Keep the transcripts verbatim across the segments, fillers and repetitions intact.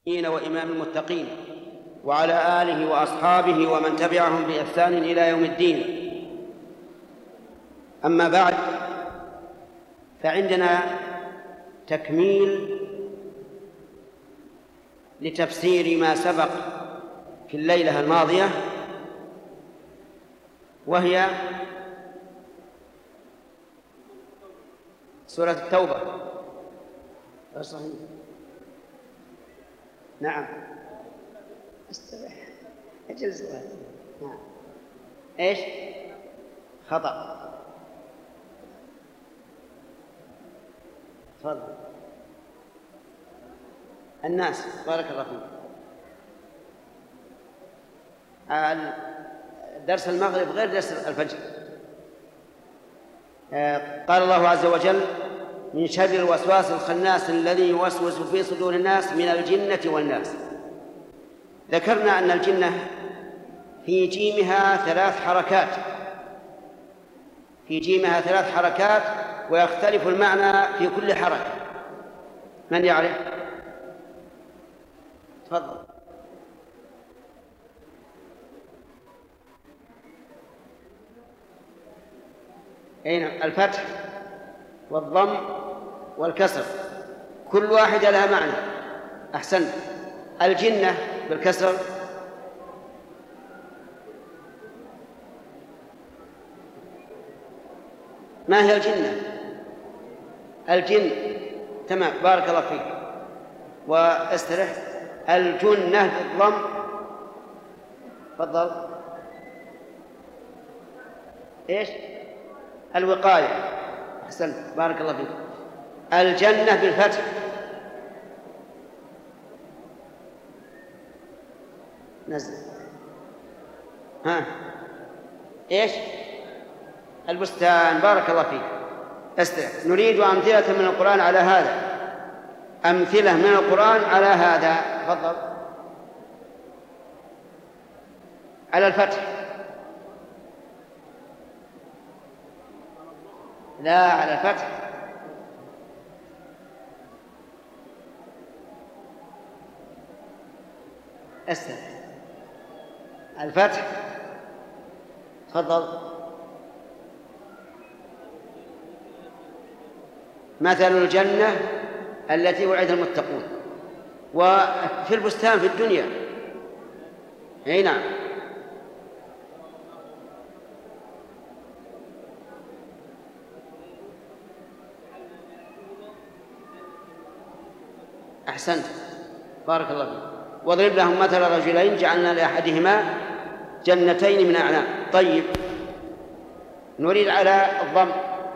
وإمام المتقين وعلى آله وأصحابه ومن تبعهم بإحسان إلى يوم الدين. أما بعد، فعندنا تكميل لتفسير ما سبق في الليلة الماضية، وهي سورة التوبة. صحيح. نعم. استرح. اجلس. نعم. ايش؟ خطأ. تفضل. الناس. بارك الله فيك. درس المغرب غير درس الفجر. قال الله عز وجل: من شر الوسواس الخناس الذي يوسوس في صدور الناس من الجنة والناس. ذكرنا أن الجنة في جيمها ثلاث حركات في جيمها ثلاث حركات ويختلف المعنى في كل حركة. من يعرف؟ تفضل. أين؟ الفتح والضم والكسر، كل واحدة لها معنى. أحسنت. الجنة بالكسر ما هي الجنة؟ الجن. تمام، بارك الله فيك. واسترح. الجنة بالضم. تفضل. ايش؟ الوقاية. أحسنت، بارك الله فيك. الجنة بالفتح. نزل. ها ايش؟ البستان. بارك الله فيك. استرح. نريد أمثلة من القرآن على هذا. أمثلة من القرآن على هذا. تفضل. على الفتح. لا، على الفتح. استرح. الفتح. تفضل. مثل الجنة التي وعد المتقون. وفي البستان في الدنيا. اي نعم. أحسنت، بارك الله فيك. واضرب لهم مثل رجلين جعلنا لأحدهما جنتين من أعناب. طيب، نريد على الضم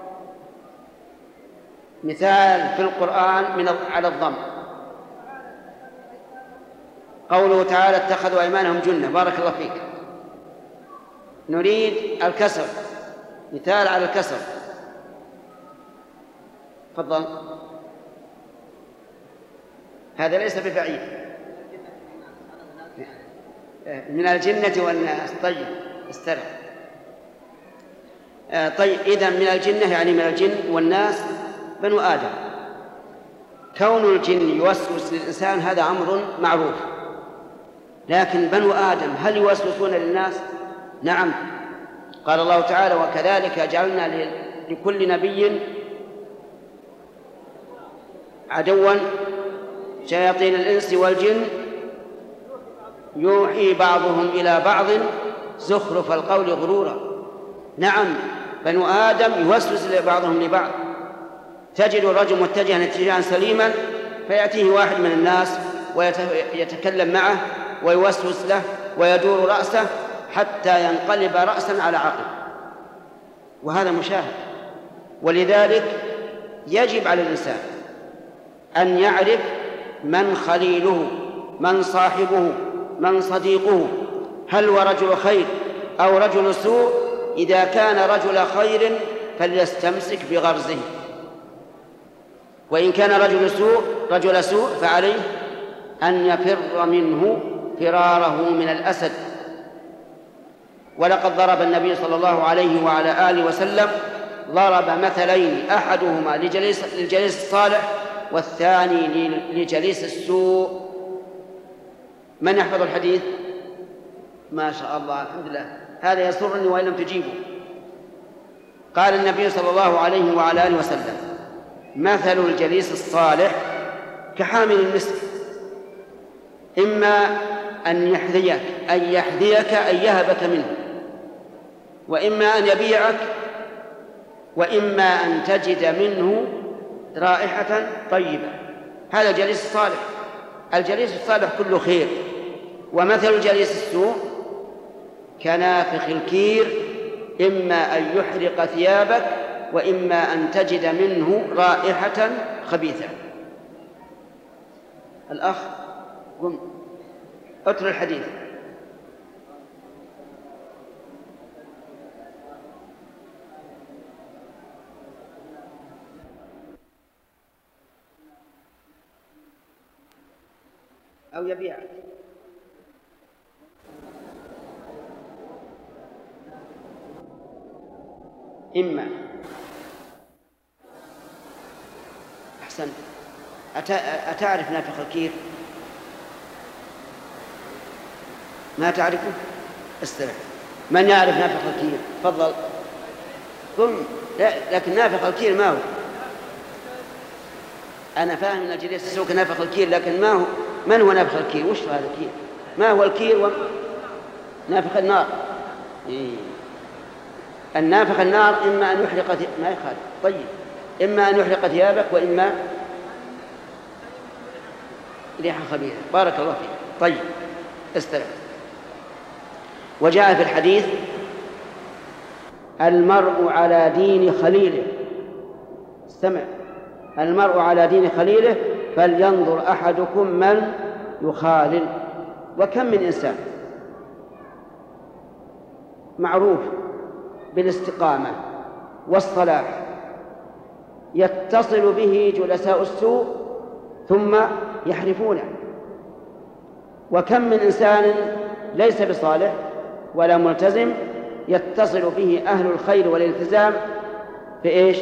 مثال في القرآن من على الضم. قوله تعالى: اتخذوا أيمانهم جنة. بارك الله فيك. نريد الكسر، مثال على الكسر. تفضل. هذا ليس ببعيد. من الجنة والناس. طيب، استرح. طيب، إذن من الجنة يعني من الجن، والناس بنو آدم. كون الجن يوسوس للإنسان هذا أمر معروف، لكن بنو آدم هل يوسوسون للناس؟ نعم. قال الله تعالى: وكذلك جعلنا لكل نبي عدوا شياطين الإنس والجن يوحي بعضهم إلى بعض زخرف القول غرورا. نعم، بنو آدم يوسوس بعضهم لبعض. تجد الرجل متجها اتجاها سليما فيأتيه واحد من الناس ويتكلم معه ويوسوس له ويدور رأسه حتى ينقلب رأسا على عقب، وهذا مشاهد. ولذلك يجب على الإنسان أن يعرف من خليله، من صاحبه، من صديقه، هل هو رجل خير أو رجل سوء. إذا كان رجل خير فليستمسك بغرزه، وإن كان رجل سوء رجل سوء فعليه أن يفر منه فراره من الأسد. ولقد ضرب النبي صلى الله عليه وعلى آله وسلم ضرب مثلين، أحدهما لجليس للجليس الصالح والثاني لجليس السوء. من يحفظ الحديث؟ ما شاء الله، الحمد لله، هذا يسرني وإن لم تجيبوا. قال النبي صلى الله عليه وعلى آله وسلم: مثل الجليس الصالح كحامل المسك، إما أن يحذيك أن يحذيك أن يهبك منه، وإما أن يبيعك، وإما أن تجد منه رائحة طيبة. هذا الجليس الصالح. الجليس الصالح كله خير. ومثل الجليس السوء كنافخ الكير، إما أن يحرق ثيابك، وإما أن تجد منه رائحة خبيثة. الأخ قم اترك الحديث. أو يبيعك. إما أحسنت. أتعرف نافخ الكير؟ ما تعرفه؟ استرح. من يعرف نافخ الكير؟ تفضل. قم. لا، لكن نافخ الكير ما هو؟ أنا فاهم أن الجليس السوء نافخ الكير، لكن ما هو؟ من هو نافخ الكير؟ وش هذا الكير؟ ما هو الكير؟ و... نافخ النار. إيه. النافخ النار إما أن يحرق ثي... ما يخالف. طيب، إما أن يحرق ثيابك، وإما ريحة خبيثة. بارك الله فيك. طيب، استرح. وجاء في الحديث: المرء على دين خليله. استمع: المرء على دين خليله فلينظر أحدكم من يخالل. وكم من إنسان معروف بالاستقامة والصلاح يتصل به جلساء السوء ثم يحرفونه، وكم من إنسان ليس بصالح ولا ملتزم يتصل به أهل الخير والالتزام في إيش؟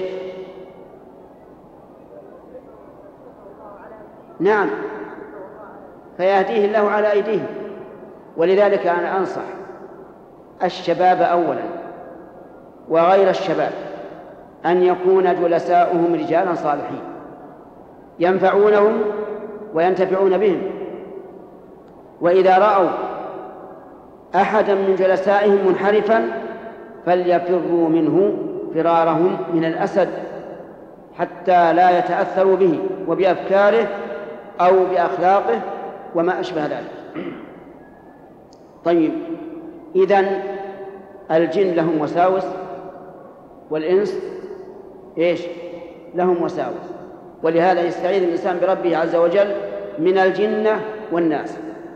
نعم، فيهديه الله على أيديهم. ولذلك أنا أنصح الشباب أولا وغير الشباب أن يكون جلساؤهم رجالا صالحين ينفعونهم وينتفعون بهم، وإذا رأوا أحدا من جلسائهم منحرفا فليفروا منه فرارهم من الأسد حتى لا يتأثروا به وبأفكاره أو بأخلاقه وما أشبه ذلك. طيب، إذن الجن لهم وساوس والإنس إيش؟ لهم وساوس، ولهذا يستعيذ الإنسان بربه عز وجل من الجنة والناس.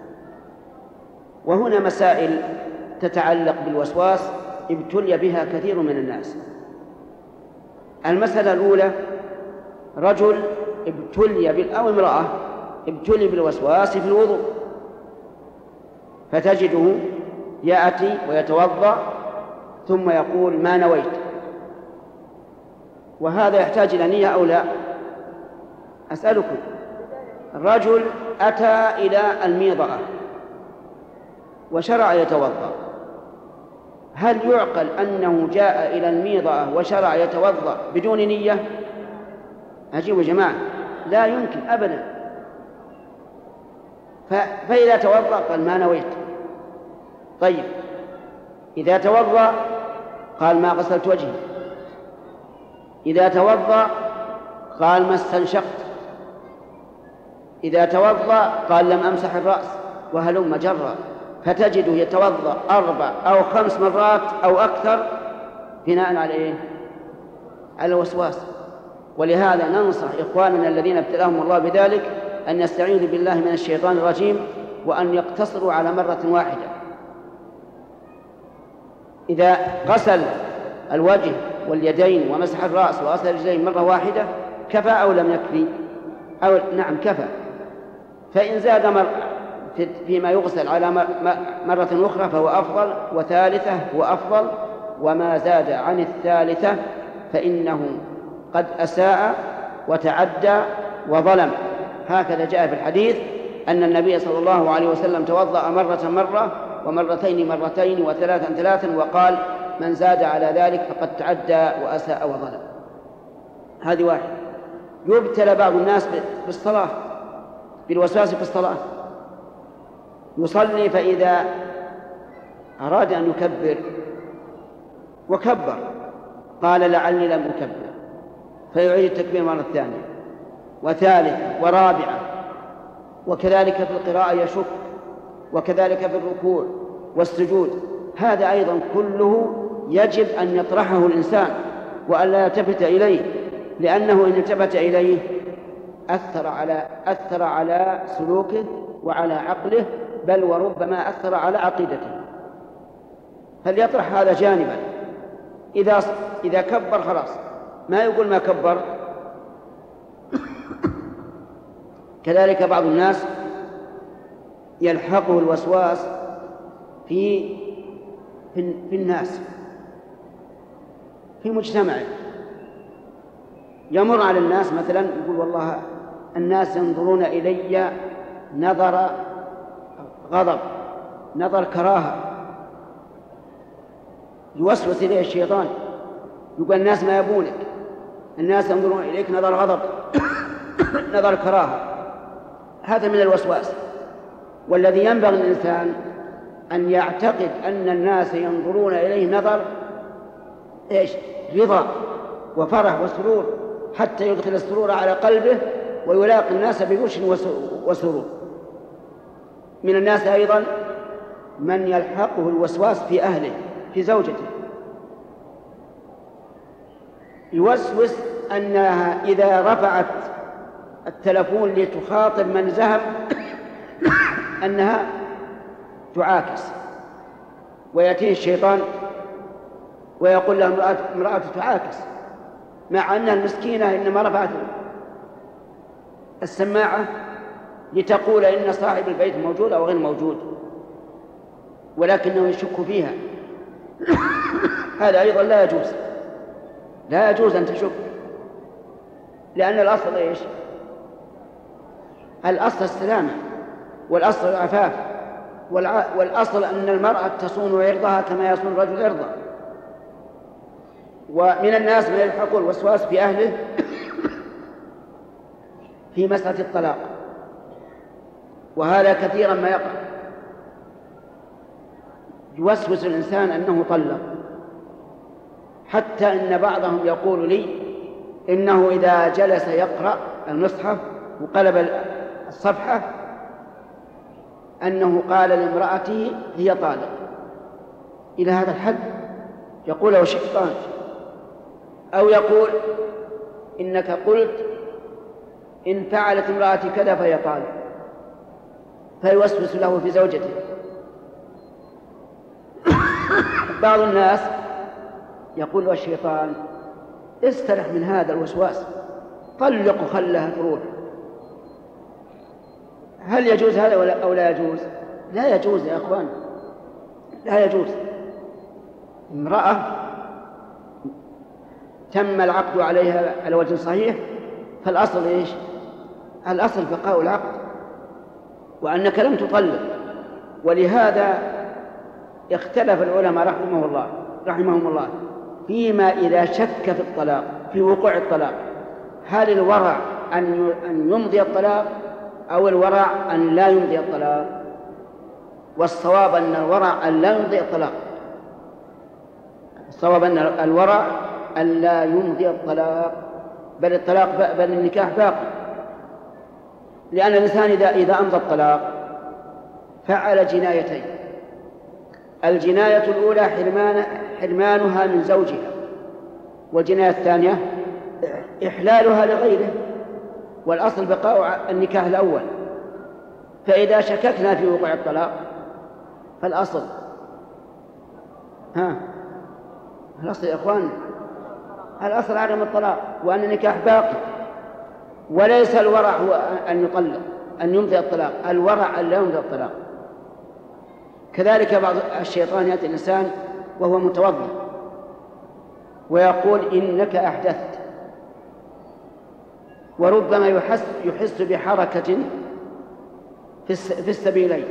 وهنا مسائل تتعلق بالوسواس ابتلي بها كثير من الناس. المسألة الأولى: رجل ابتلي بال أو امرأة ابتلي بالوسواس في الوضوء، فتجده يأتي ويتوضأ ثم يقول: ما نويت. وهذا يحتاج إلى نية أو لا؟ أسألكم. رجل أتى إلى الميضأة وشرع يتوضأ، هل يعقل أنه جاء إلى الميضأة وشرع يتوضأ بدون نية؟ أجيبوا يا جماعة، لا يمكن أبدا. فإذا توضأ قال: ما نويت. طيب، إذا توضأ قال: ما غسلت وجهي. إذا توضأ قال: ما استنشقت. إذا توضأ قال: لم أمسح الرأس، وهلم جرا. فتجده يتوضأ أربع أو خمس مرات أو أكثر بناء على إيه؟ على الوسواس. ولهذا ننصح إخواننا الذين ابتلاهم الله بذلك أن يستعيذوا بالله من الشيطان الرجيم وأن يقتصروا على مرة واحدة. إذا غسل الوجه واليدين ومسح الرأس وغسل الرجلين مرة واحدة كفى أو لم يكفي؟ أو نعم كفى. فإن زاد مر فيما يغسل على مرة أخرى فهو أفضل، وثالثة هو أفضل، وما زاد عن الثالثة فإنه قد أساء وتعدى وظلم. هكذا جاء في الحديث: أن النبي صلى الله عليه وسلم توضأ مرة مرة ومرتين مرتين وثلاثا ثلاثا وقال: من زاد على ذلك فقد تعدى وأساء وظلم. هذه واحد. يبتلى بعض الناس بالصلاة، بالوسواس في الصلاة، يصلي فإذا أراد أن يكبر وكبر قال: لعلي لم أكبر، فيعيد التكبير مرة ثانية وثالثة ورابعة. وكذلك في القراءة يشك، وكذلك في الركوع والسجود. هذا أيضا كله يجب أن يطرحه الإنسان وأن لا يلتفت إليه، لأنه إن التفت إليه أثر على أثر على سلوكه وعلى عقله، بل وربما أثر على عقيدته. فليطرح هذا جانبا. إذا إذا كبر خلاص، ما يقول ما كبر. كذلك بعض الناس يلحقه الوسواس في في الناس، في مجتمعه. يمر على الناس مثلا يقول: والله الناس ينظرون إلي نظر غضب، نظر كراهة. يوسوس إليه الشيطان، يقول: الناس ما يبونك، الناس ينظرون إليك نظر غضب نظر كراهة. هذا من الوسواس. والذي ينبغي الإنسان أن يعتقد أن الناس ينظرون إليه نظر إيش؟ رضا وفرح وسرور، حتى يدخل السرور على قلبه ويلاقي الناس ببشر وسرور. من الناس أيضا من يلحقه الوسواس في أهله، في زوجته. يوسوس أنها إذا رفعت التلفون لتخاطب من ذهب أنها تعاكس، ويأتيه الشيطان ويقول له: امرأة تعاكس، مع أن المسكينة إنما رفعت السماعة لتقول إن صاحب البيت موجود أو غير موجود، ولكنه يشك فيها. هذا أيضا لا يجوز، لا يجوز أن تشك، لأن الأصل إيش؟ الأصل السلامة، والأصل العفاف، والأصل أن المرأة تصون عرضها كما يصون الرجل عرضه. ومن الناس من يلحق الوسواس في أهله في مسألة الطلاق، وهذا كثيرا ما يقع. يوسوس الإنسان أنه طلق، حتى إن بعضهم يقول لي إنه إذا جلس يقرأ المصحف وقلب الصفحة أنه قال لامرأته هي طالق. إلى هذا الحد يقول له شيطان، أو يقول: إنك قلت إن فعلت امرأتي كذا فهي طالق، فيوسوس له في زوجته. بعض الناس يقول له الشيطان: استرح من هذا الوسواس، طلق خلها تروح. هل يجوز هذا أو لا يجوز؟ لا يجوز يا أخوان، لا يجوز. امرأة تم العقد عليها على وجه صحيح، فالأصل إيش؟ الأصل بقاء العقد، وأنك لم تطلق. ولهذا اختلف العلماء رحمه الله رحمهم الله فيما إذا شك في الطلاق، في وقوع الطلاق، هل الورع أن يمضي الطلاق أو الورع أن لا يمضي الطلاق؟ والصواب أن الورع أن لا يمضي الطلاق، الصواب أن الورع أن لا يمضي الطلاق، بل الطلاق بل النكاح باقي. لأن الإنسان إذا إذا أمضى الطلاق فعل جنايتين: الجناية الأولى حرمان حرمانها من زوجها، والجناية الثانية إحلالها لغيره، والأصل بقاء النكاح الأول. فإذا شككنا في وقوع الطلاق فالأصل ها الأصل يا إخوان، الأصل عدم الطلاق، وأن النكاح باقي، وليس الورع هو أن يطلق أن يمضي الطلاق، الورع أن لا يمضي الطلاق. كذلك بعض الشيطان يأتي الإنسان وهو متوضئ ويقول: إنك أحدثت، وربما يحس, يحس بحركة في السبيلين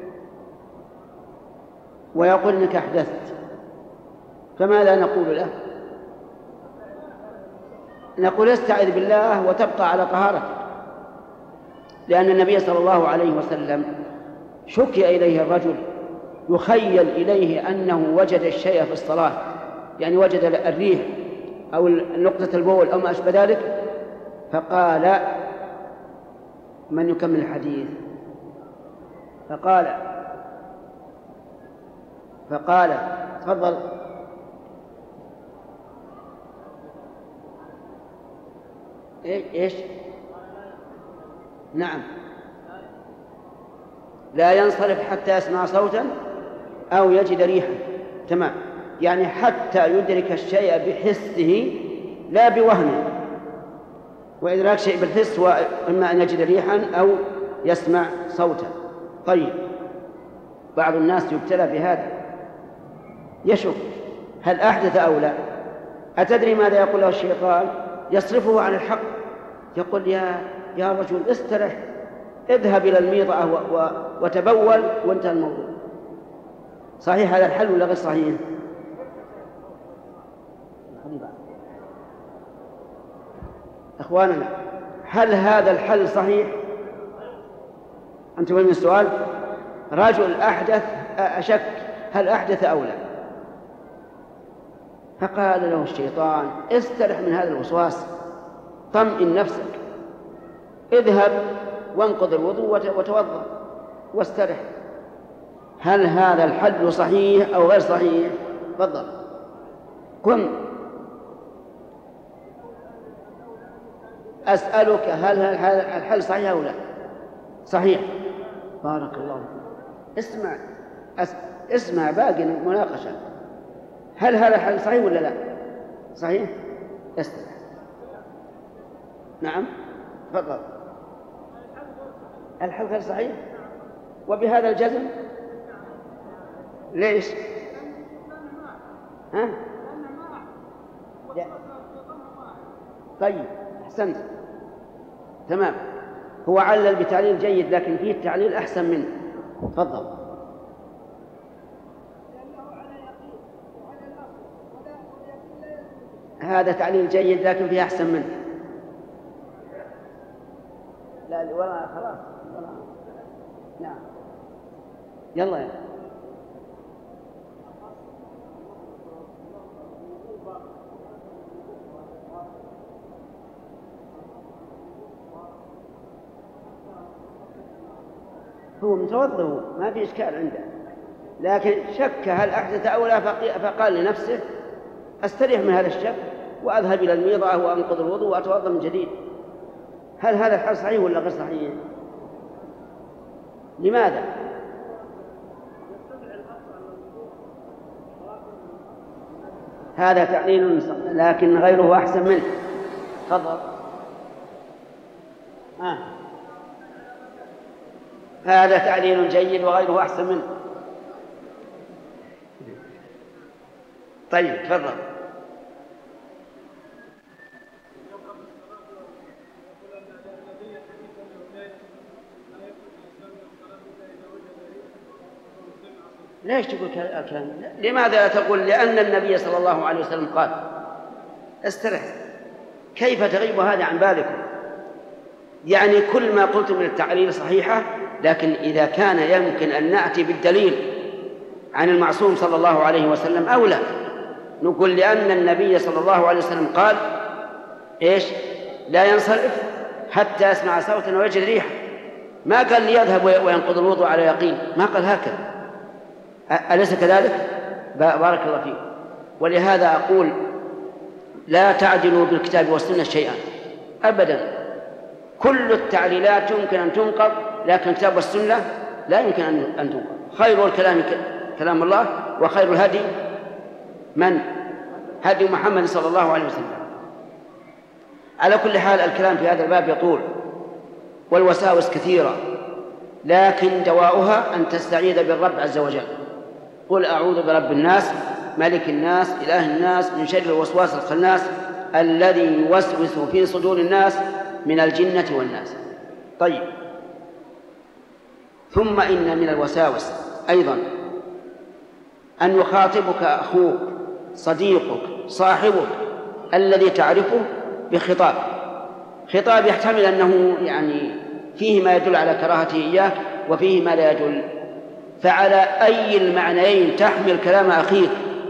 ويقول إنك أحدثت، فماذا نقول له؟ نقول استعذ بالله وتبقى على طهارتك، لأن النبي صلى الله عليه وسلم شكي إليه الرجل يخيل إليه أنه وجد الشيء في الصلاة، يعني وجد الريح أو نقطة البول أو ما أشبه ذلك، فقال: من يكمل الحديث؟ فقال فقال تفضل. إيش؟ نعم، لا ينصرف حتى يسمع صوتا أو يجد ريحا. تمام، يعني حتى يدرك الشيء بحسه لا بوهمه، وإدراك شيء بالحس هو إما أن يجد ريحا أو يسمع صوتا. طيب، بعض الناس يبتلى بهذا، يشك هل أحدث أو لا. أتدري ماذا يقول له الشيطان؟ يصرفه عن الحق، يقول: يا يا رجل استرح، اذهب إلى الميضة وتبول وانتهى الموضوع. صحيح هذا الحل ولا غير صحيح؟ أخواننا، هل هذا الحل صحيح؟ أنتم من السؤال؟ رجل أحدث، أشك هل أحدث أو لا، فقال له الشيطان: استرح من هذا الوسواس، طمئن نفسك، اذهب وانقض الوضوء وتوضأ واسترح. هل هذا الحل صحيح أو غير صحيح؟ تفضل. قم أسألك، هل هذا الحل صحيح أو لا؟ صحيح. بارك الله فيك. اسمع أس... اسمع باقي المناقشة. هل هذا الحل صحيح ولا لا؟ صحيح. استمع. نعم، تفضل. الحل غير صحيح، وبهذا الجزم. ليش؟ ها؟ لا. طيب، أحسنت، تمام. هو علل بتعليل جيد، لكن فيه التعليل أحسن منه. تفضل. هذا تعليل جيد لكن فيه أحسن منه. لا ولا خلاص ولا. نعم، يلا يا. هو متوضئ ما في إشكال عنده، لكن شك هل أحدث أو لا، فقال لنفسه: أستريح من هذا الشك وأذهب إلى الميضة وأنقض الوضوء وأتوضأ من جديد. هل هذا الحل صحيح ولا غير صحيح؟ لماذا؟ هذا تعليل لكن غيره أحسن منه. تفضل. آه. هذا تعليل جيد وغيره أحسن منه. طيب، تفضل. ليش تقول كلام؟ لماذا لا تقول لأن النبي صلى الله عليه وسلم قال؟ استرح. كيف تغيب هذا عن بالكم؟ يعني كل ما قلت من التعليل صحيحة، لكن إذا كان يمكن أن نأتي بالدليل عن المعصوم صلى الله عليه وسلم أو لا، نقول لأن النبي صلى الله عليه وسلم قال: إيش؟ لا ينصرف حتى يسمع صوتا ويجد ريحا. ما قال ليذهب وينقض الوضوء على يقين، ما قال هكذا. أليس كذلك؟ بارك الله فيك. ولهذا أقول: لا تعدلوا بالكتاب والسنة شيئا أبدا. كل التعليلات يمكن أن تنقض، لكن الكتاب والسنة لا يمكن أن تنقض. خير الكلام كلام الله، وخير الهدي من؟ هدي محمد صلى الله عليه وسلم. على كل حال، الكلام في هذا الباب يطول والوساوس كثيرة، لكن دواؤها أن تستعيذ بالرب عز وجل. قل أعوذ برب الناس ملك الناس إله الناس من شر الوسواس الخناس الذي يوسوس في صدور الناس من الجنة والناس. طيب، ثم إن من الوساوس أيضا أن يخاطبك أخوك صديقك صاحبك الذي تعرفه بخطاب خطاب يحتمل أنه يعني فيه ما يدل على كراهته إياك وفيه ما لا يدل، فعلى أي المعنيين تحمل كلام أخيك؟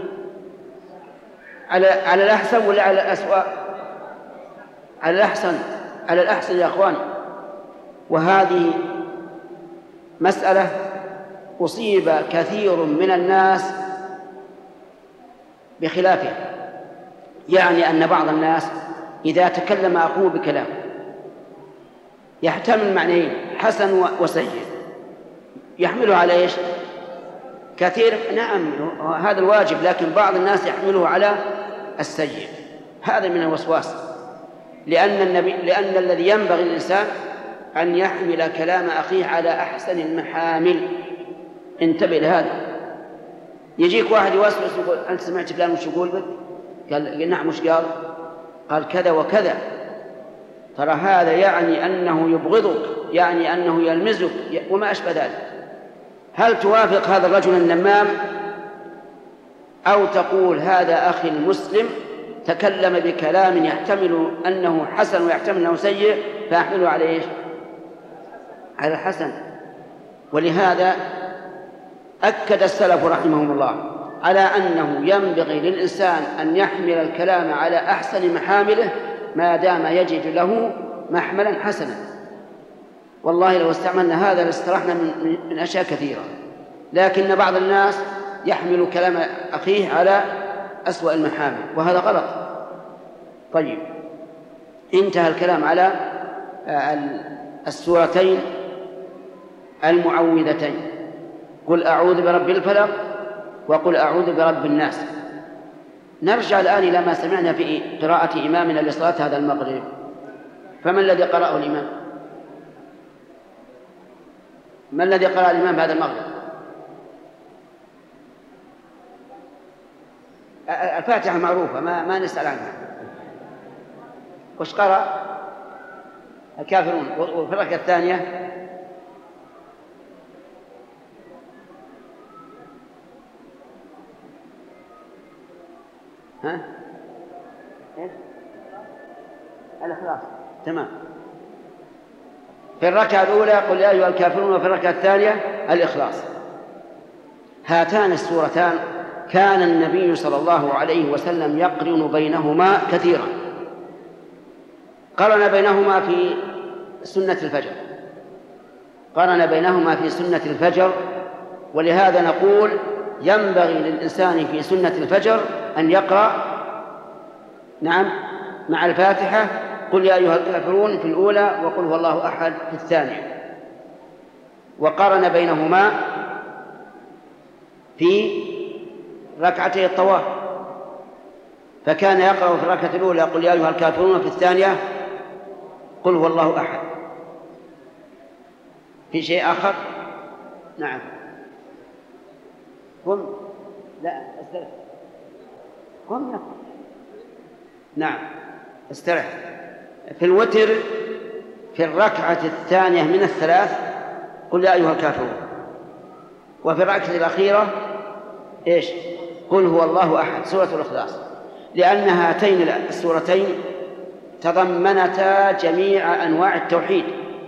على على الأحسن ولا على الأسوأ؟ على الأحسن، على الأحسن يا أخوان. وهذه مسألة أصيب كثير من الناس بخلافها، يعني أن بعض الناس إذا تكلم أخوه بكلام يحتمل معنيين حسن وسيء يحمله على إيش؟ كثير نعم هذا الواجب، لكن بعض الناس يحمله على السيء. هذا من الوسواس، لأن النبي لأن الذي ينبغي للإنسان أن يحمل كلام أخيه على أحسن المحامل. انتبه لهذا. يجيك واحد يوسوس يقول أنت سمعت فلان وش يقول بك؟ قال نعم وش قال؟ قال كذا وكذا. ترى هذا يعني أنه يبغضك، يعني أنه يلمزك وما أشبه ذلك. هل توافق هذا الرجل النمام أو تقول هذا أخي المسلم تكلم بكلام يحتمل أنه حسن ويحتمل أنه سيء فأحمله على إيش؟ على الحسن. ولهذا أكد السلف رحمهم الله على أنه ينبغي للإنسان أن يحمل الكلام على أحسن محامله ما دام يجد له محملا حسنا. والله لو استعملنا هذا لاسترحنا من, من أشياء كثيرة، لكن بعض الناس يحمل كلام أخيه على أسوأ المحامل وهذا غلط. طيب، انتهى الكلام على السورتين المعوذتين، قل أعوذ برب الفلق وقل أعوذ برب الناس. نرجع الآن إلى ما سمعنا في قراءة إمامنا لصلاة هذا المغرب. فما الذي قرأه الإمام؟ ما الذي قرأ الإمام هذا المغرب؟ الفاتحة معروفة ما, ما نسأل عنها. وش قرأ؟ الكافرون. وفي الركعة الثانية ها؟ إيه؟ الإخلاص. تمام. في الركعة الأولى قل يا أيها الكافرون، وفي الركعة الثانية الإخلاص. هاتان السورتان كان النبي صلى الله عليه وسلم يقرن بينهما كثيرا. قرن بينهما في سنة الفجر قرن بينهما في سنة الفجر ولهذا نقول ينبغي للإنسان في سنة الفجر أن يقرأ نعم مع الفاتحة قل يا أيها الكافرون في الأولى وقل هو الله أحد في الثانية. وقارن بينهما في ركعتي الطواف، فكان يقرأ في الركعة الأولى قل يا أيها الكافرون وفي الثانية قل هو الله أحد. في شيء آخر؟ نعم. قم لا استرح قم نعم استرح. في الوتر في الركعة الثانية من الثلاث قل يا أيها الكافرون، وفي الركعة الأخيرة إيش؟ قل هو الله أحد، سورة الإخلاص، لأن هاتين السورتين تضمنتا جميع أنواع التوحيد.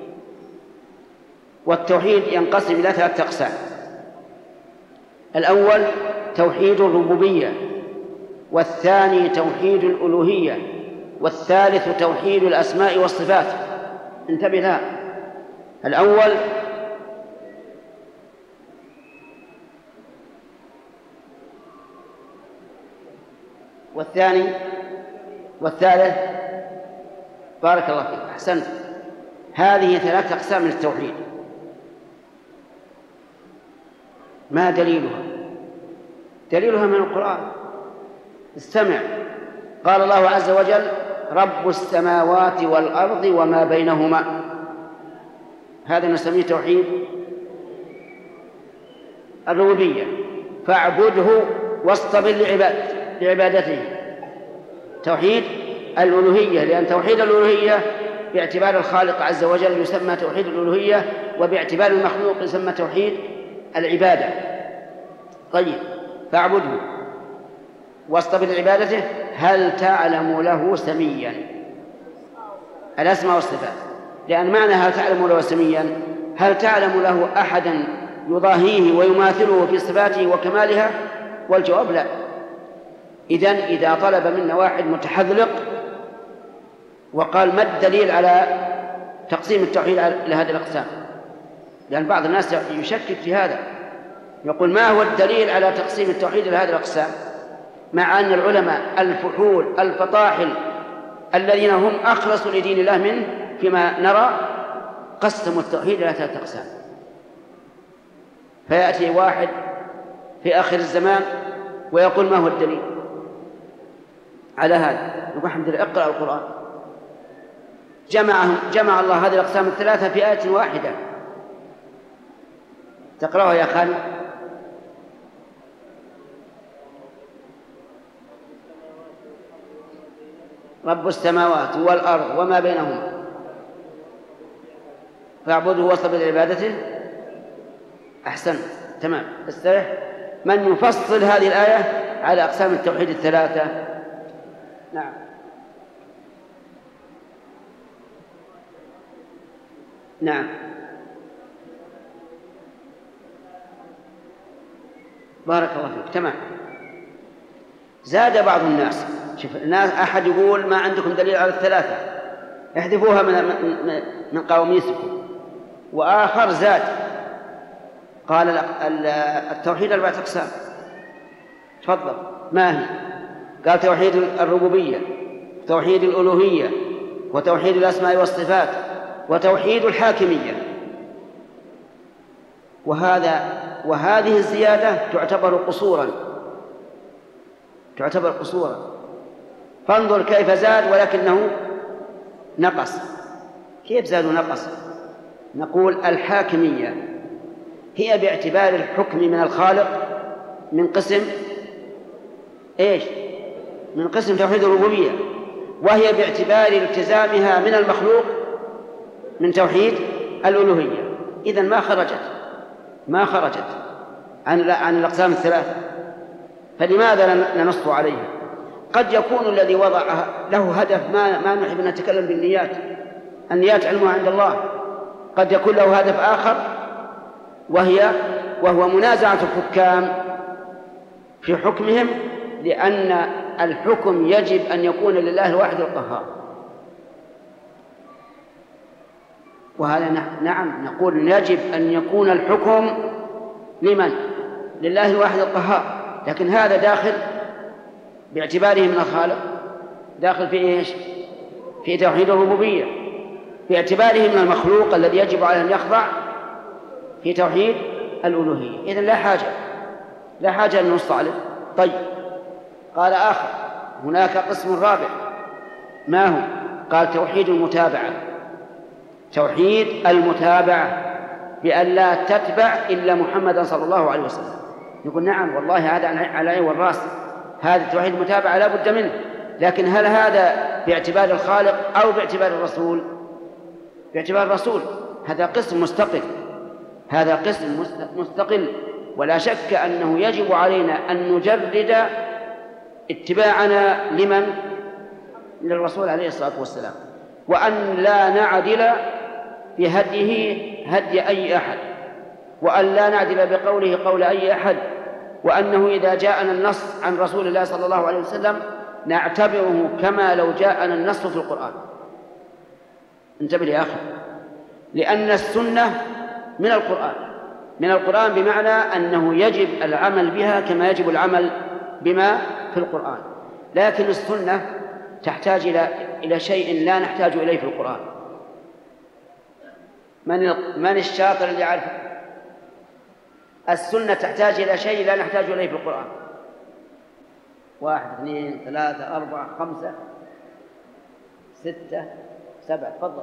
والتوحيد ينقسم إلى ثلاثة أقسام: الأول توحيد الربوبية، والثاني توحيد الألوهية، والثالث توحيد الأسماء والصفات. انتبه لها. الأول والثاني والثالث. بارك الله فيك، أحسنت. هذه ثلاثة أقسام من التوحيد. ما دليلها؟ دليلها من القرآن. استمع. قال الله عز وجل رب السماوات والأرض وما بينهما. هذا نسميه توحيد الربوبية، فاعبده واصطبر لعبادته. توحيد الألوهية، لأن توحيد الألوهية باعتبار الخالق عز وجل يسمى توحيد الألوهية، وباعتبار المخلوق يسمى توحيد العبادة. طيب، فاعبده واصطبر لعبادته هل تعلم له سميا، الأسماء والصفات، لأن معنى هل تعلم له سميا هل تعلم له أحدا يضاهيه ويماثله في صفاته وكمالها؟ والجواب لا. إذن إذا طلب منا واحد متحذلق وقال ما الدليل على تقسيم التوحيد لهذه الأقسام، لأن بعض الناس يشكك في هذا، يقول ما هو الدليل على تقسيم التوحيد لهذه الأقسام، مع أن العلماء الفحول الفطاحل الذين هم أخلصوا لدين الله منه فيما نرى قسموا التوحيد إلى ثلاثة أقسام. فيأتي واحد في آخر الزمان ويقول ما هو الدليل على هذا؟ نقول الحمد لله اقرأ القرآن، جمعهم جمع الله هذه الأقسام الثلاثة في آية واحدة، تقرأها يا خالد. رب السماوات والأرض وما بينهما فاعبده واصطبر لعبادته. أحسن، تمام، استرح. من يفصل هذه الآية على أقسام التوحيد الثلاثة؟ نعم. نعم، بارك الله فيك، تمام. زاد بعض الناس، شوف الناس أحد يقول ما عندكم دليل على الثلاثة احذفوها من من قواميسكم، وآخر زاد قال التوحيد أربعة أقسام. تفضل، ما هي؟ قال توحيد الربوبية، توحيد الألوهية، وتوحيد الأسماء والصفات، وتوحيد الحاكمية. وهذا وهذه الزيادة تعتبر قصورا، تعتبر قصورا. فانظر كيف زاد ولكنه نقص. كيف زاد ونقص؟ نقول الحاكمية هي باعتبار الحكم من الخالق من قسم إيش؟ من قسم توحيد الربوبية، وهي باعتبار التزامها من المخلوق من توحيد الألوهية. إذن ما خرجت ما خرجت عن عن الأقسام الثلاثة، فلماذا لا نص عليها؟ قد يكون الذي وضع له هدف ما ما نحب أن نتكلم بالنيات، النيات علمها عند الله، قد يكون له هدف آخر وهي وهو منازعة الحكام في حكمهم، لأن الحكم يجب أن يكون لله الواحد القهار. وهذا نعم نقول يجب أن يكون الحكم لمن؟ لله الواحد القهار، لكن هذا داخل باعتباره من الخالق، داخل في إيش؟ في توحيد الربوبية، باعتباره من المخلوق الذي يجب عليه أن يخضع في توحيد الألوهية. إذن لا حاجة لا حاجة أن نص عليه. طيب، قال آخر هناك قسم رابع، ما هو؟ قال توحيد المتابعة، توحيد المتابعة بأن لا تتبع إلا محمدا صلى الله عليه وسلم. يقول نعم والله هذا على العين والرأس، هذا توحيد المتابعة لا بد منه، لكن هل هذا باعتبار الخالق أو باعتبار الرسول؟ باعتبار الرسول. هذا قسم مستقل، هذا قسم مستقل، ولا شك أنه يجب علينا أن نجرد اتباعنا لمن؟ للرسول عليه الصلاة والسلام، وأن لا نعدل بهديه هدي أي أحد، وأن لا نعدل بقوله قول أي أحد، وأنه إذا جاءنا النص عن رسول الله صلى الله عليه وسلم نعتبره كما لو جاءنا النص في القرآن. انتبه يا أخي، لأن السنة من القرآن، من القرآن بمعنى أنه يجب العمل بها كما يجب العمل بما في القرآن، لكن السنة تحتاج إلى إلى شيء لا نحتاج إليه في القرآن. من من الشاطر اللي يعرف؟ السنة تحتاج إلى شيء لا نحتاج إليه في القرآن. واحد، اثنين، ثلاثة، أربعة، خمسة، ستة، سبعة، تفضل.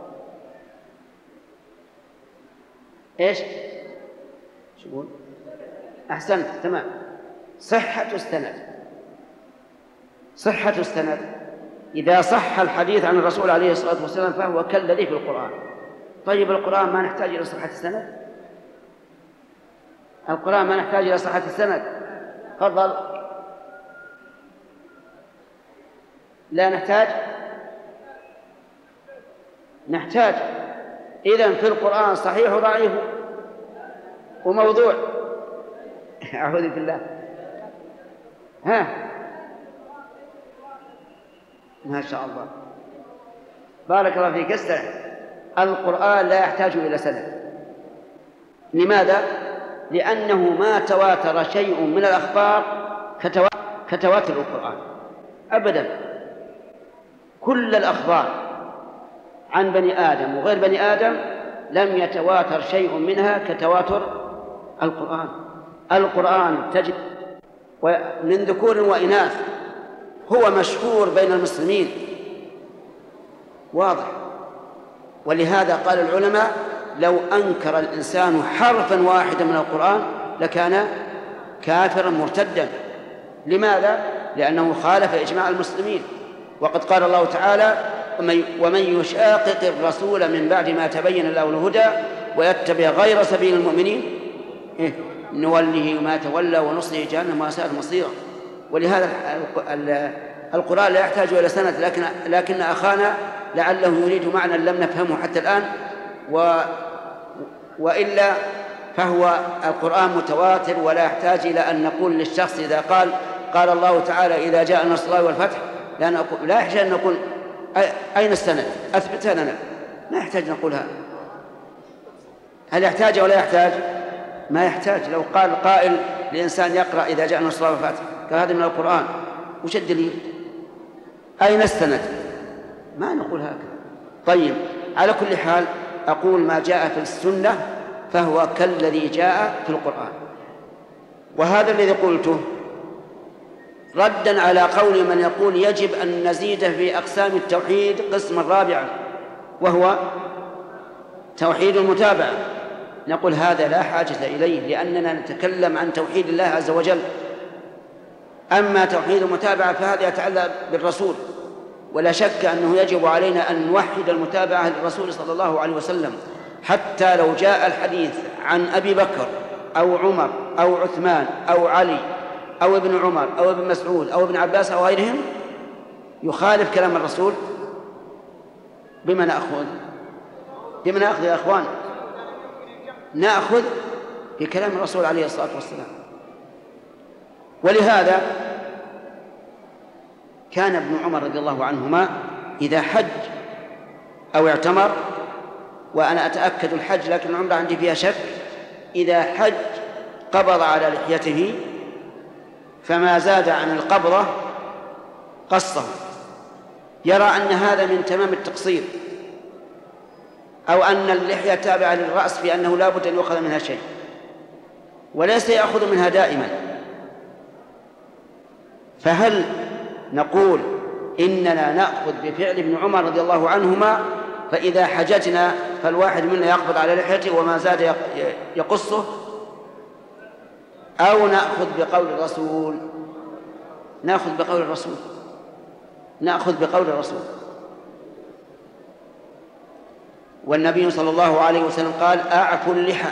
إيش؟ شو يقول؟ أحسنت، تمام. صحة السند، صحة السند إذا صح الحديث عن الرسول عليه الصلاة والسلام فهو كالذي في القرآن. طيب القرآن ما نحتاج إلى صحة السند؟ القرآن ما نحتاج إلى صحة السند؟ تفضل. لا نحتاج؟ نحتاج. إذن في القرآن صحيح وضعيف وموضوع. أعوذ بالله. ها ما شاء الله، بارك الله فيك. استرح. القرآن لا يحتاج إلى سند. لماذا؟ لأنه ما تواتر شيء من الأخبار كتواتر القرآن أبدا. كل الأخبار عن بني آدم وغير بني آدم لم يتواتر شيء منها كتواتر القرآن. القرآن تجد من ذكور وإناث، هو مشهور بين المسلمين واضح. ولهذا قال العلماء لو أنكر الإنسان حرفا واحدا من القرآن لكان كافرا مرتدا. لماذا؟ لأنه خالف إجماع المسلمين. وقد قال الله تعالى ومن يشاقق الرسول من بعد ما تبين له الهدى ويتبع غير سبيل المؤمنين إيه؟ نوله ما تولى ونصله جهنم وساءت مصيرا. ولهذا القرآن لا يحتاج إلى سند، لكن لكن أخانا لعله يريد معنى لم نفهمه حتى الآن، و وإلا فهو القرآن متواتر ولا يحتاج إلى أن نقول للشخص إذا قال قال الله تعالى إذا جاء نصر الله والفتح لا, نقول لا يحتاج أن نقول أين السند؟ أثبتها لنا. ما يحتاج نقول هذا. هل يحتاج ولا يحتاج؟ ما يحتاج. لو قال قائل لإنسان يقرأ إذا جاء نصر الله والفتح قال هذا من القرآن، وش الدليل؟ أين السند؟ ما نقول هكذا. طيب، على كل حال أقول ما جاء في السنة فهو كالذي جاء في القرآن. وهذا الذي قلته ردا على قول من يقول يجب أن نزيد في أقسام التوحيد قسما رابعا وهو توحيد المتابعة. نقول هذا لا حاجة إليه، لأننا نتكلم عن توحيد الله عز وجل. أما توحيد المتابعة فهذا يتعلق بالرسول، ولا شك أنه يجب علينا أن نوحد المتابعة للرسول صلى الله عليه وسلم، حتى لو جاء الحديث عن أبي بكر أو عمر أو عثمان أو علي أو ابن عمر أو ابن مسعود أو ابن عباس أو غيرهم يخالف كلام الرسول، بما نأخذ؟ بما نأخذ يا أخوان؟ نأخذ بكلام الرسول عليه الصلاة والسلام. ولهذا كان ابن عمر رضي الله عنهما إذا حج أو اعتمر، وأنا أتأكد الحج لكن العمرة عندي فيها شك، إذا حج قبض على لحيته فما زاد عن القبضة قصه، يرى أن هذا من تمام التقصير، أو أن اللحية تابعة للرأس في أنه لا بد أن يؤخذ منها شيء وليس يأخذ منها دائما. فهل نقول إننا نأخذ بفعل ابن عمر رضي الله عنهما فإذا حججنا فالواحد منا يقبض على لحيته وما زاد يقصه، أو نأخذ بقول الرسول؟ نأخذ بقول الرسول، نأخذ بقول الرسول. والنبي صلى الله عليه وسلم قال أعفوا اللحى،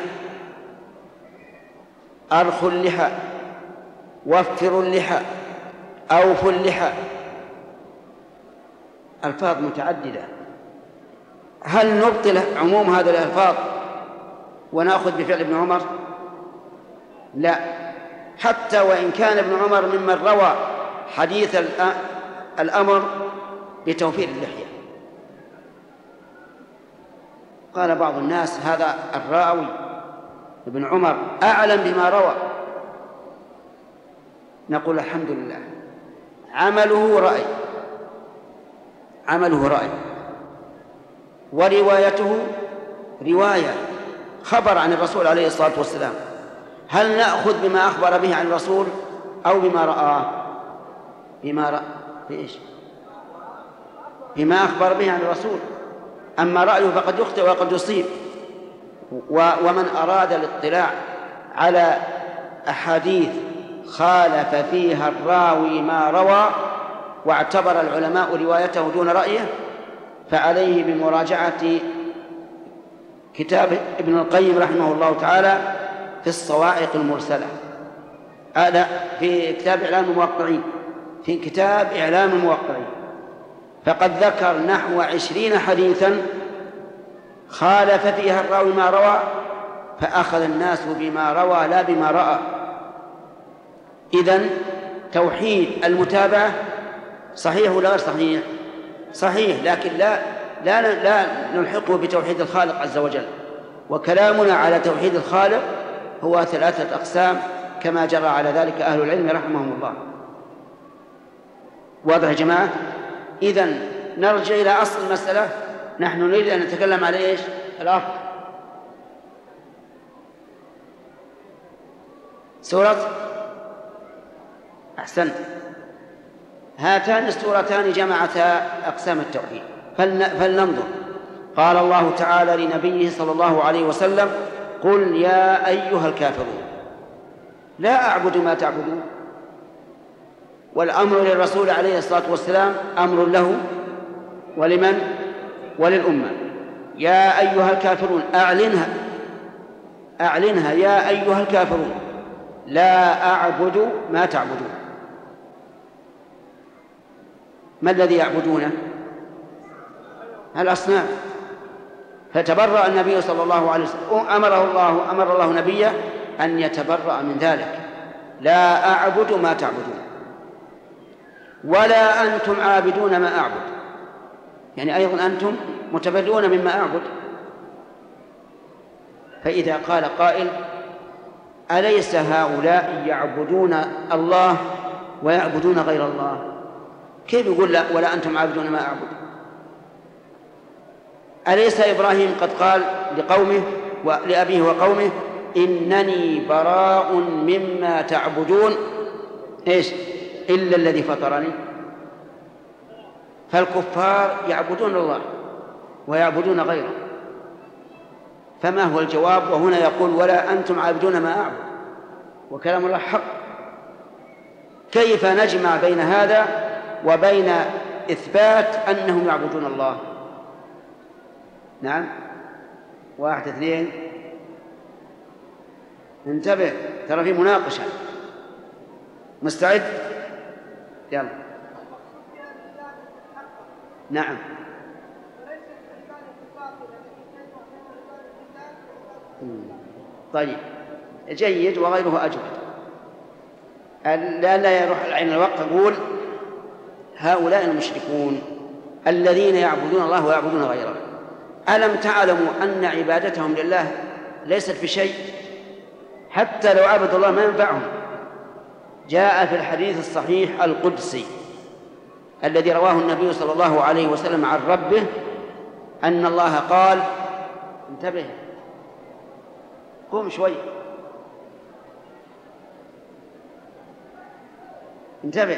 أرخوا اللحى، وفروا اللحى، أوفوا اللحى، ألفاظ متعددة. هل نبطل عموم هذه الألفاظ ونأخذ بفعل ابن عمر؟ لا، حتى وإن كان ابن عمر ممن روى حديث الأمر بتوفير اللحية. قال بعض الناس هذا الراوي ابن عمر أعلم بما روى. نقول الحمد لله، عمله رأي، عمله رأي، وروايته رواية، خبر عن الرسول عليه الصلاة والسلام. هل نأخذ بما أخبر به عن الرسول أو بما رآه؟ بما رأى بإيش؟ بما أخبر به عن الرسول. أما رأيه فقد يخطئ وقد يصيب. ومن أراد الاطلاع على أحاديث خالف فيها الراوي ما روى واعتبر العلماء روايته دون رأيه فعليه بمراجعة كتاب ابن القيم رحمه الله تعالى في الصواعق المرسلة، هذا في كتاب إعلام الموقعين، في كتاب إعلام الموقعين، فقد ذكر نحو عشرين حديثا خالف فيها الراوي ما روى، فأخذ الناس بما روى لا بما رأى. إذن توحيد المتابعة صحيح ولا غير صحيح؟ صحيح، لكن لا لا لا نلحقه بتوحيد الخالق عز وجل، وكلامنا على توحيد الخالق هو ثلاثة أقسام كما جرى على ذلك أهل العلم رحمهم الله. واضح يا جماعة؟ إذن نرجع إلى أصل المسألة، نحن نريد أن نتكلم على إيش؟ الأفضل. سورة أحسنت، هاتان السورتان جمعتا أقسام التوحيد، فلننظر. قال الله تعالى لنبيه صلى الله عليه وسلم: قل يا أيها الكافرون لا أعبد ما تعبدون. والأمر للرسول عليه الصلاة والسلام أمر له ولمن؟ وللأمة. يا أيها الكافرون، أعلنها أعلنها يا أيها الكافرون لا أعبد ما تعبدون. ما الذي يعبدونه؟ الأصنام. فتبرأ النبي صلى الله عليه وسلم، أمره الله أمر الله نبيه أن يتبرأ من ذلك. لا أعبد ما تعبدون ولا أنتم عابدون ما أعبد، يعني أيضا أنتم متبرئون مما أعبد. فإذا قال قائل: أليس هؤلاء يعبدون الله ويعبدون غير الله؟ كيف يقول لا ولا أنتم عابدون ما أعبد؟ أليس إبراهيم قد قال لقومه ولأبيه وقومه: إنني براء مما تعبدون إيش إلا الذي فطرني؟ فالكفار يعبدون الله ويعبدون غيره، فما هو الجواب؟ وهنا يقول: ولا أنتم عابدون ما أعبد، وكلام الله حق. كيف نجمع بين هذا وبين إثبات أنهم يعبدون الله؟ نعم، واحد اثنين، انتبه، ترى في مناقشة. مستعد؟ يلا. نعم. طيب، جيد، وغيره أجود. لا لا يروح العين الوقت. أقول: هؤلاء المشركون الذين يعبدون الله ويعبدون غيره، ألم تعلموا أن عبادتهم لله ليست بشيء؟ حتى لو عبدوا الله ما ينفعهم. جاء في الحديث الصحيح القدسي الذي رواه النبي صلى الله عليه وسلم عن ربه أن الله قال: انتبه، قم شوي، انتبه.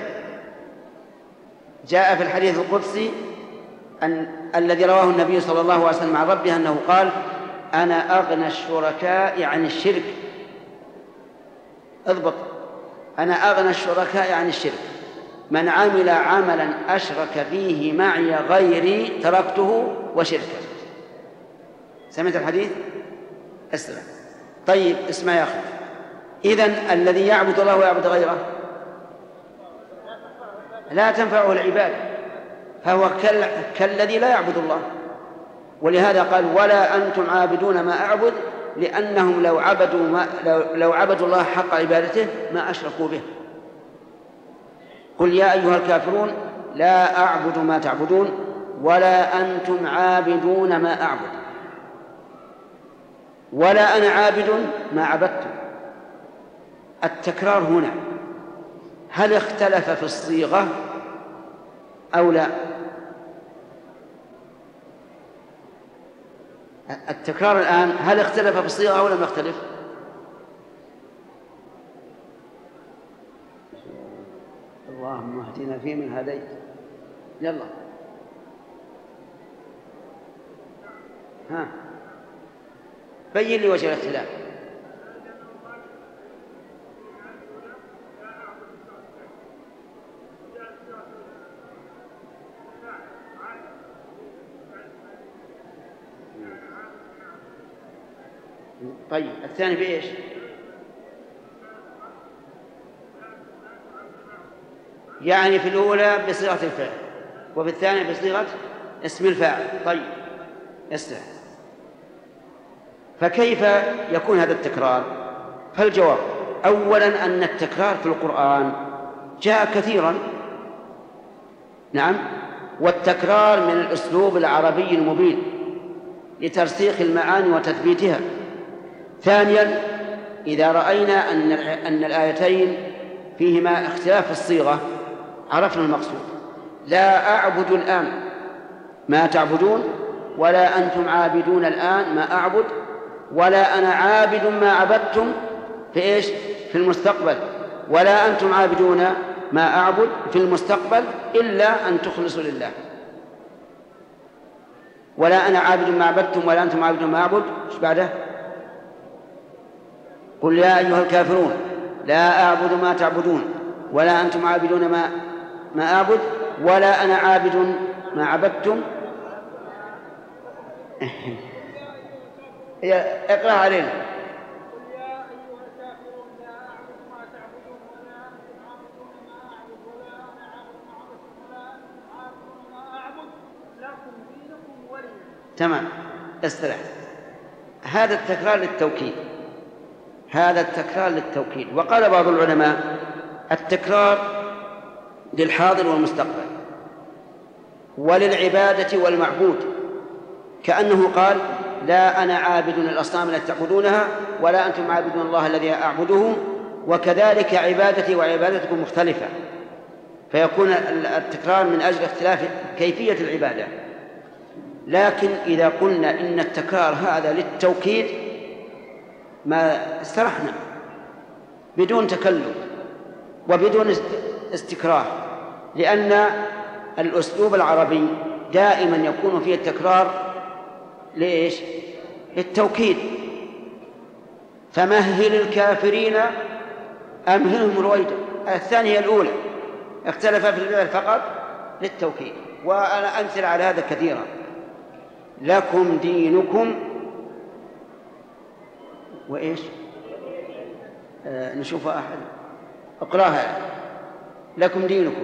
جاء في الحديث القدسي أن الذي رواه النبي صلى الله عليه وسلم عن ربه أنه قال: أنا أغنى الشركاء عن الشرك. اضبط: أنا أغنى الشركاء عن الشرك، من عمل عملا أشرك فيه معي غيري تركته وشركه. سمعت الحديث؟ اسلم. طيب اسمع يا أخي، إذن الذي يعبد الله ويعبد غيره لا تنفعه العبادة، فهو كالذي لا يعبد الله. ولهذا قال: ولا أنتم عابدون ما أعبد، لأنهم لو عبدوا, ما لو, لو عبدوا الله حق عبادته ما أشركوا به. قل يا أيها الكافرون لا أعبد ما تعبدون ولا أنتم عابدون ما أعبد ولا أنا عابد ما عبدتم. التكرار هنا هل اختلف في الصيغة أو لا؟ التكرار الآن هل اختلف في الصيغة أو لم يختلف؟ اللهم اهدنا فيمن هديت. يلا ها، بين لي وجه الاختلاف. طيب الثاني بإيش؟ يعني في الأولى بصيغة الفعل وفي الثانية بصيغة اسم الفاعل. طيب اسمع، فكيف يكون هذا التكرار؟ فالجواب أولا أن التكرار في القرآن جاء كثيرا، نعم، والتكرار من الأسلوب العربي المبين لترسيخ المعاني وتثبيتها. ثانيا، إذا رأينا أن أن الآيتين فيهما اختلاف الصيغة عرفنا المقصود. لا أعبد الآن ما تعبدون ولا أنتم عابدون الآن ما أعبد ولا أنا عابد ما عبدتم في إيش؟ في المستقبل، ولا أنتم عابدون ما أعبد في المستقبل إلا أن تخلصوا لله. ولا أنا عابد ما عبدتم ولا أنتم عابدون ما أعبد، إيش بعده؟ قل يا أيها الكافرون لا أعبد ما تعبدون ولا أنتم عابدون ما ما أعبد ولا أنا عابد ما عبدتم. اقرأ علينا. تمام، استرح. هذا التكرار للتوكيد، هذا التكرار للتوكيد. وقال بعض العلماء التكرار للحاضر والمستقبل وللعبادة والمعبود، كأنه قال لا أنا عابد الأصنام التي تعبدونها ولا أنتم عابدون الله الذي أعبده، وكذلك عبادتي وعبادتكم مختلفة، فيكون التكرار من أجل اختلاف كيفية العبادة. لكن إذا قلنا إن التكرار هذا للتوكيد ما استرحنا بدون تكلف وبدون استكراه، لأن الأسلوب العربي دائما يكون فيه التكرار لإيش؟ للتوكيد. فمهل الكافرين أمهلهم رويدا، الثانية الأولى اختلف في الفعل فقط للتوكيد. وأنا أمثل على هذا كثيرا. لكم دينكم وإيش؟ آه نشوفها أحد اقراها. لكم دينكم،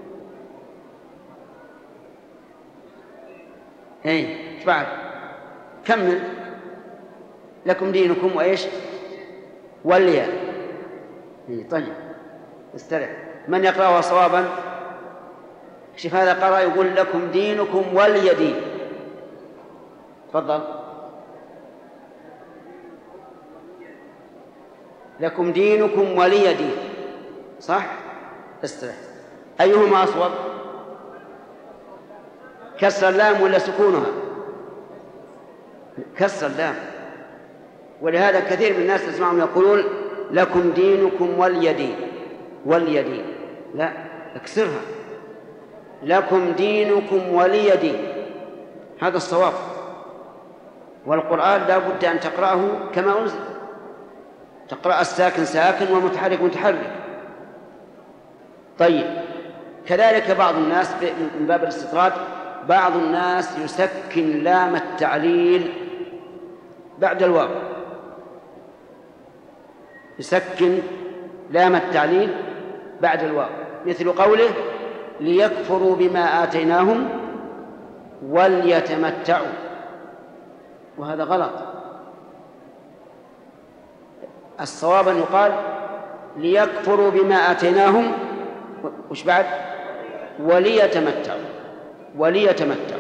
ايه ايش بعد؟ كمل. لكم دينكم وإيش؟ وليا. إيه طيب استرح. من يقرأها صوابا؟ شوف هذا قرأ يقول لكم دينكم ولي دين. تفضل. لكم دينكم ولي دين، صح؟ استرح. أيهما أصوب؟ كسر اللام ولا سكونها؟ كسر اللام. ولهذا كثير من الناس تسمعهم يقولون لكم دينكم ولي دين، ولي دين، لا اكسرها. لكم دينكم ولي دين، هذا الصواب. والقرآن لا بد أن تقرأه كما أنزل، تقرأ الساكن ساكن والمتحرك متحرك. طيب كذلك بعض الناس من باب الاستطراد، بعض الناس يسكن لام التعليل بعد الواو، يسكن لام التعليل بعد الواو، مثل قوله ليكفروا بما آتيناهم وليتمتعوا، وهذا غلط. الصواب أن يقال ليكفروا بما آتيناهم وش بعد؟ وليتمتعوا، وليتمتعوا،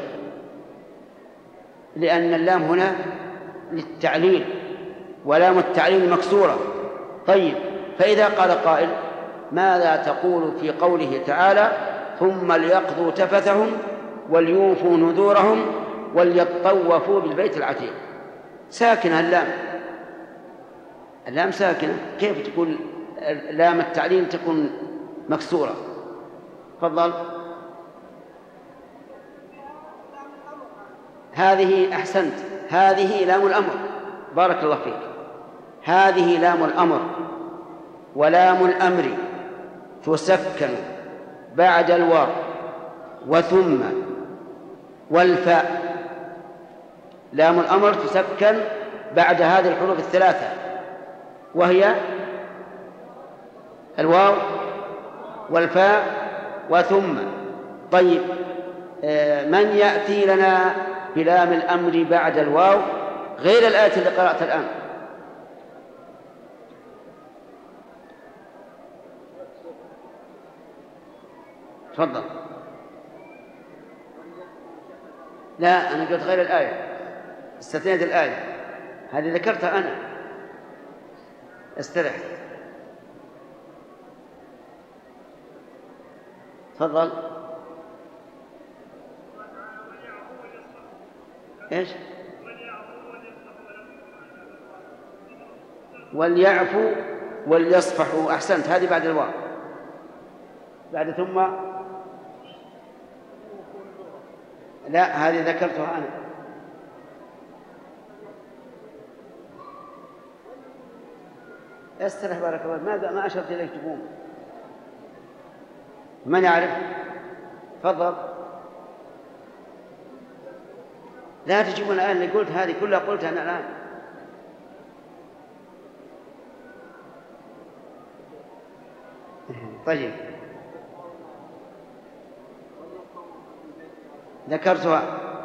لأن اللام هنا للتعليل ولام التعليل مكسورة. طيب فإذا قال قائل ماذا تقول في قوله تعالى ثم ليقضوا تفثهم وليوفوا نذورهم وليطوفوا بالبيت العتيق؟ ساكنة اللام، اللام ساكنة، كيف تقول لام التعليل تكون مكسورة؟ تفضل. هذه أحسنت، هذه لام الأمر، بارك الله فيك، هذه لام الأمر. ولام الأمر تسكن بعد الواو وثم والفاء. لام الأمر تسكن بعد هذه الحروف الثلاثة، وهي الواو والفاء وثم. طيب، من يأتي لنا بلام الأمر بعد الواو غير الآية اللي قرأت الآن؟ تفضل. لا، أنا قلت غير الآية، استثنيت الآية هذه ذكرتها أنا. استرح. تفضل. إيش؟ وليعفوا وليصفحوا. أحسنت، هذه بعد الواو. بعد ثم. لا، هذه ذكرتها أنا. استرح بارك الله. ماذا ما أشرت إليك تقوم؟ من يعرف؟ تفضل. لا تجيبون الآن اللي قلت، هذه كلها قلتها أنا الآن. طيب، ذكرتها.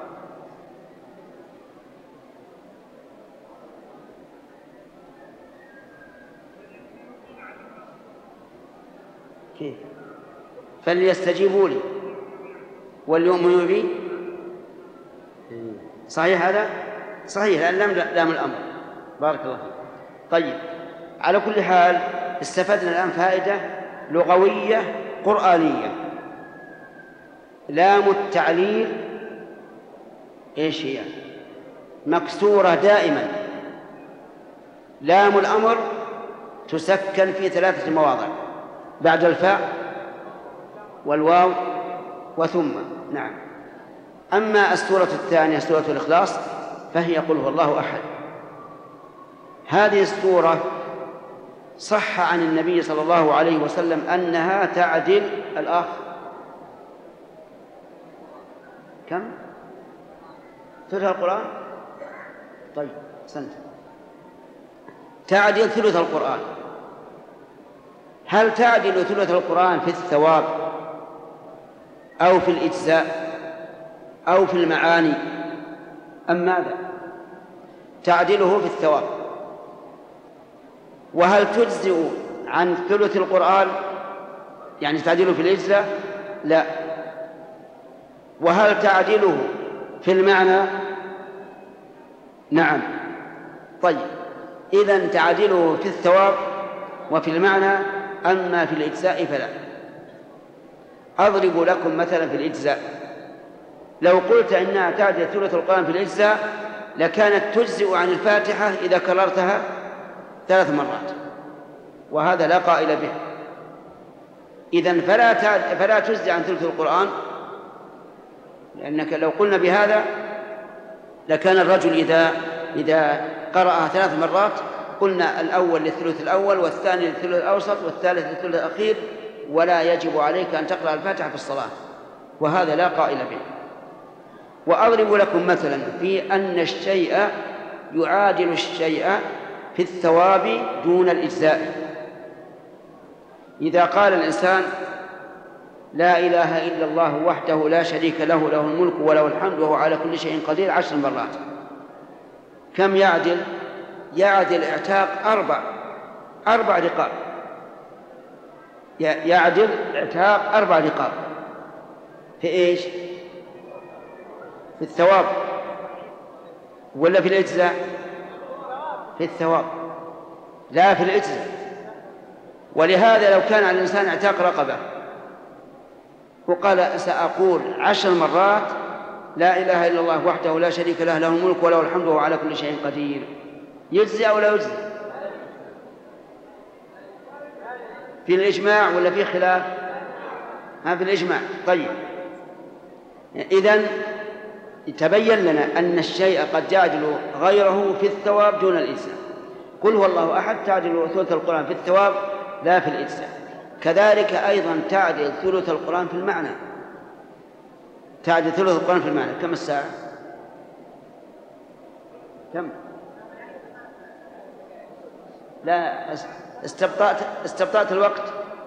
كيف؟ فليستجيبوا لي وليؤمنوا بي. صحيح هذا؟ صحيح، لأن لم لام الأمر. بارك الله فيك. طيب، على كل حال استفدنا الآن فائدة لغوية قرآنية. لام التعليل إيش هي؟ مكسورة دائما. لام الأمر تسكن في ثلاثة مواضع، بعد الفاء والواو وثم. نعم. أما السورة الثانية سورة الإخلاص فهي قل هو الله أحد. هذه السورة صح عن النبي صلى الله عليه وسلم أنها تعدل الآخر كم؟ ثلث القرآن. طيب، سنت تعدل ثلث القرآن. هل تعدل ثلث القرآن في الثواب أو في الإجزاء أو في المعاني أم ماذا؟ تعدله في الثواب. وهل تجزئ عن ثلث القرآن، يعني تعدله في الإجزاء؟ لا. وهل تعدله في المعنى؟ نعم. طيب، إذن تعدله في الثواب وفي المعنى، أما في الإجزاء فلا. أضرب لكم مثلا في الإجزاء. لو قلت إنها تعدل ثلث القرآن في الإجزاء لكانت تجزئ عن الفاتحة إذا كررتها ثلاث مرات، وهذا لا قائل به. إذن فلا فلا تجزئ عن ثلث القرآن، لأنك لو قلنا بهذا لكان الرجل إذا إذا قرأها ثلاث مرات قلنا الأول للثلث الأول والثاني للثلث الأوسط والثالث للثلث الأخير، ولا يجب عليك أن تقرأ الفاتحة في الصلاة، وهذا لا قائل به. وأضرب لكم مثلا في أن الشيء يعادل الشيء في الثواب دون الإجزاء. إذا قال الإنسان لا إله إلا الله وحده لا شريك له له الملك وله الحمد وهو على كل شيء قدير عشر مرات، كم يعدل؟ يعدل اعتاق أربع أربع رقاب. يعدل اعتاق أربع رقاب في إيش؟ في الثواب ولا في الإجزاء؟ في الثواب لا في الإجزاء. ولهذا لو كان على الإنسان اعتاق رقبة وقال سأقول عشر مرات لا إله إلا الله وحده لا شريك له له الملك وله الحمد وهو على كل شيء قدير، يجزي أو لا يجزي؟ في الإجماع ولا في خلاف؟ ها، في الإجماع. طيب، إذن تبين لنا أن الشيء قد يعدل غيره في الثواب دون الإجزاء. قل هو الله أحد تعدل ثلث القرآن في الثواب لا في الإجزاء. كذلك أيضا تعدل ثلث القرآن في المعنى. تعدل ثلث القرآن في المعنى. كم الساعة؟ كم؟ لا، استبطأت استبطأت الوقت.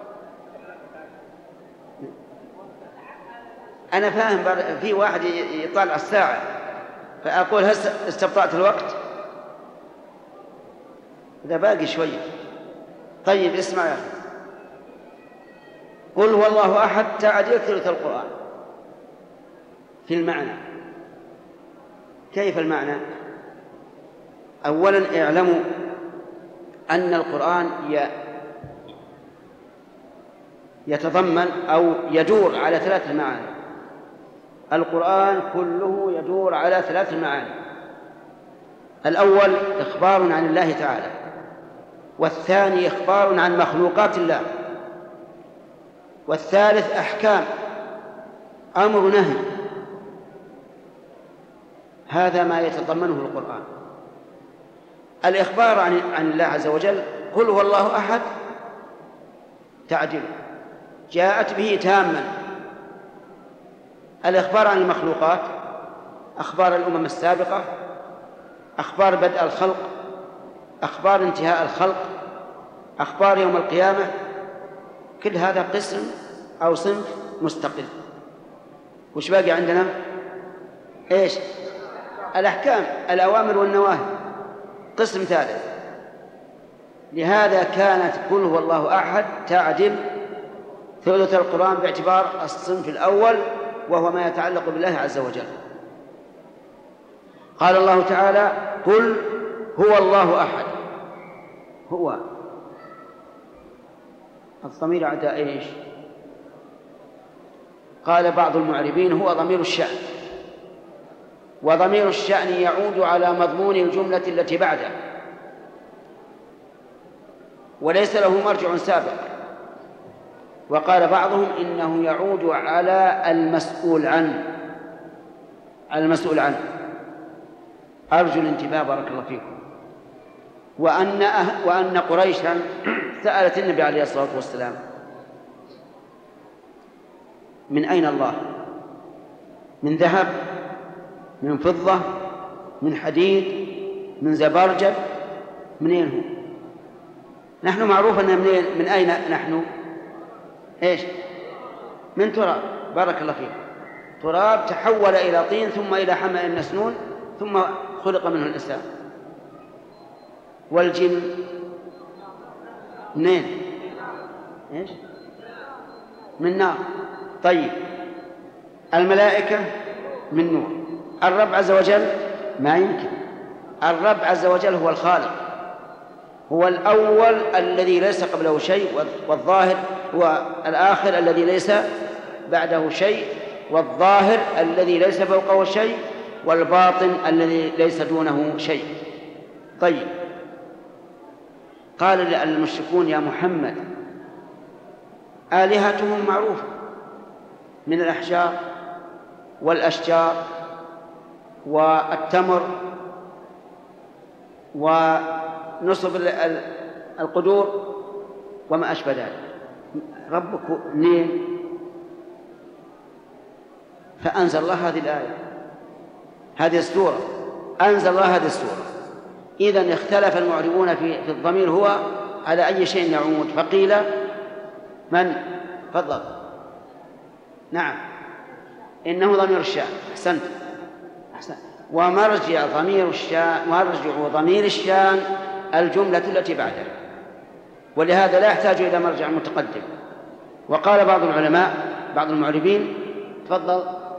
أنا فاهم، في واحد يطالع الساعة فأقول هل استبطأت الوقت؟ إذا باقي شوية. طيب اسمع يا أخي، قل هو الله أحد تعديل ثلث القرآن في المعنى. كيف المعنى؟ أولا اعلموا أن القرآن يتضمن أو يدور على ثلاث معاني. القرآن كله يدور على ثلاث معاني. الأول إخبار عن الله تعالى، والثاني إخبار عن مخلوقات الله، والثالث أحكام، أمر نهي. هذا ما يتضمنه القرآن. الإخبار عن عن الله عز وجل قل هو الله أحد تعدل، جاءت به تاما. الإخبار عن المخلوقات أخبار الأمم السابقة، أخبار بدء الخلق، أخبار انتهاء الخلق، أخبار يوم القيامة. كل هذا قسم أو صنف مستقل. وش باقي عندنا؟ إيش؟ الأحكام، الأوامر والنواهي، قسم ثالث. لهذا كانت قل هو الله أحد تعدل ثلث القرآن باعتبار الصنف الأول، وهو ما يتعلق بالله عز وجل. قال الله تعالى قل هو الله أحد. هو الضمير عدا إيش؟ قال بعض المعربين هو ضمير الشأن، وضمير الشأن يعود على مضمون الجملة التي بعده، وليس له مرجع سابق. وقال بعضهم إنه يعود على المسؤول عنه، على المسؤول عنه. أرجو الانتباه بارك الله فيكم. وأن أه وأن قريشا سألت النبي عليه الصلاة والسلام من أين الله؟ من ذهب، من فضة، من حديد، من زبرجد، منين هو؟ نحن معروف أن منين، من أين نحن؟ إيش؟ من تراب. بارك الله فيكم. تراب تحول إلى طين ثم إلى حمأ مسنون ثم خلق منه الإنسان. والجن منين؟ إيش؟ من نار. طيب الملائكة من نور. الرب عز وجل ما يمكن. الرب عز وجل هو الخالق، هو الأول الذي ليس قبله شيء، والظاهر هو الآخر الذي ليس بعده شيء، والظاهر الذي ليس فوقه شيء، والباطن الذي ليس دونه شيء. طيب قال المشركون يا محمد آلهتهم معروفة من الأحجار والأشجار والتمر ونصب القدور وما أشبه ذلك. ربك منين؟ فأنزل الله هذه الآية، هذه السورة، أنزل الله هذه السورة. إذن اختلف المعربون في في الضمير هو على أي شيء يعود، فقيل من؟ فضل. نعم إنه ضمير الشأن. أحسنت أحسنت. ومرجع ضمير الشأن، مرجع ضمير الشأن الجملة التي بعده، ولهذا لا يحتاج إلى مرجع متقدم. وقال بعض العلماء بعض المعربين تفضل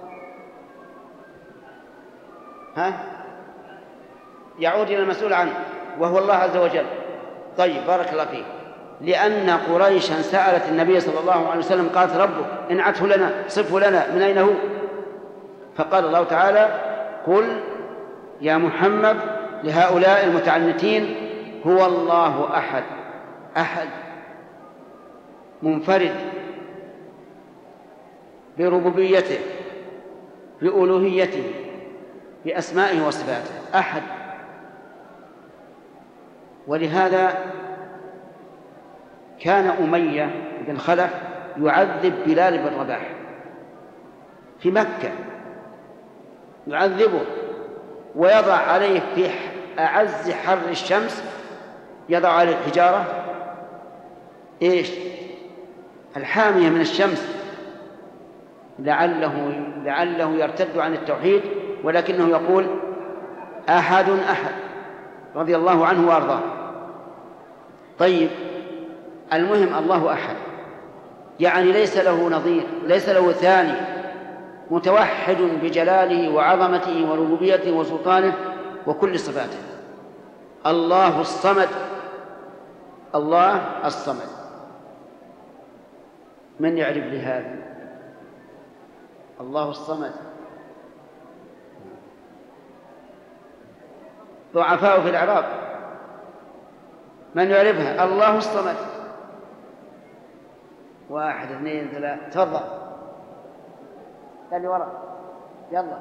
ها يعود إلى المسؤول عنه وهو الله عز وجل. طيب بارك الله فيك. لأن قريشا سألت النبي صلى الله عليه وسلم قالت ربك انعته لنا، صفه لنا، من أين هو؟ فقال الله تعالى قل يا محمد لهؤلاء المتعنتين هو الله أحد. أحد منفرد بربوبيته، بألوهيته، بأسمائه وصفاته، أحد. ولهذا كان أمية بن خلف يعذب بلال بن رباح في مكة، يعذبه ويضع عليه في أعز حر الشمس يضع عليه الحجارة إيش؟ الحامية من الشمس لعله لعله يرتد عن التوحيد، ولكنه يقول أحد أحد رضي الله عنه وأرضاه. طيب، المهم الله أحد، يعني ليس له نظير، ليس له ثاني، متوحد بجلاله وعظمته وربوبيته وسلطانه وكل صفاته. الله الصمد، الله الصمد. من يعرف لهذا؟ الله الصمد ضعفاء في الإعراب، من يعرفها؟ الله الصمد. واحد اثنين ثلاثة، تفضل اللي وراء، يلا.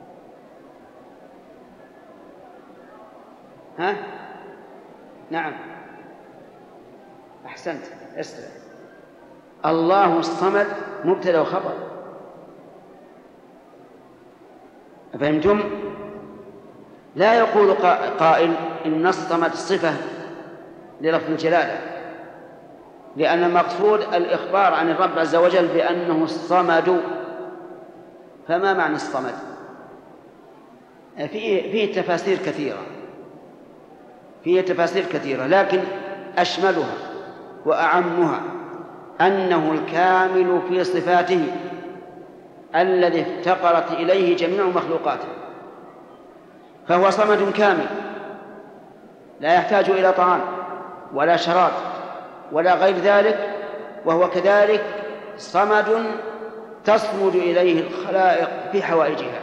ها؟ نعم، أحسنت، استرع. الله الصمد مبتدأ وخبر، أفهمتم؟ لا يقول قائل إن الصمد صفة للفظ الجلالة، لأن المقصود الإخبار عن الرب عز وجل بأنه الصمد. فما معنى الصمد؟ فيه, فيه تفاسير كثيرة فيه تفاسير كثيرة لكن أشملها وأعمها أنه الكامل في صفاته الذي افتقرت إليه جميع مخلوقاته، فهو صمد كامل لا يحتاج إلى طعام ولا شراب ولا غير ذلك، وهو كذلك صمد تصمد إليه الخلائق في حوائجها.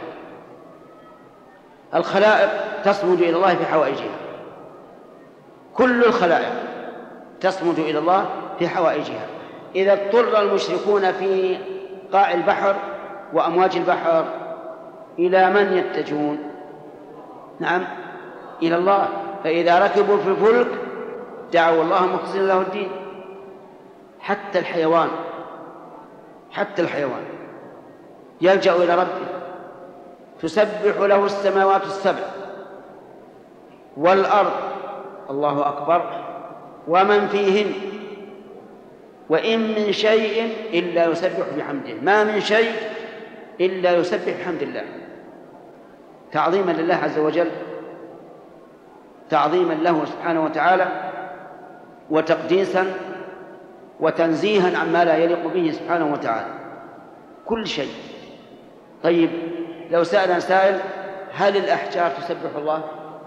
الخلائق تصمد إلى الله في حوائجها، كل الخلائق تصمد إلى الله في حوائجها. إذا اضطر المشركون في قاع البحر وأمواج البحر إلى من يتجهون؟ نعم، إلى الله. فإذا ركبوا في الفلك دعوا الله مخلصين له الدين. حتى الحيوان حتى الحيوان يلجأ إلى ربه، تسبح له السماوات السبع والأرض، الله أكبر، ومن فيهن، وإن من شيء إلا يسبح بحمده، ما من شيء إلا يسبح بحمد الله، تعظيما لله عز وجل، تعظيما له سبحانه وتعالى، وتقديسا وتنزيها عما لا يليق به سبحانه وتعالى، كل شيء. طيب، لو سأل سائل هل الأحجار تسبح الله؟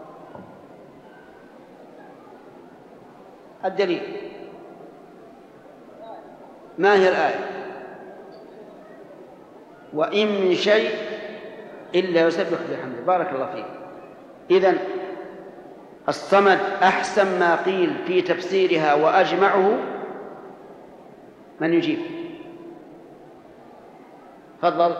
الدليل ما هي الآية؟ وإن من شيء إلا يسبح بحمده. بارك الله فيك. إذن الصمد أحسن ما قيل في تفسيرها وأجمعه. من يجيب؟ تفضل.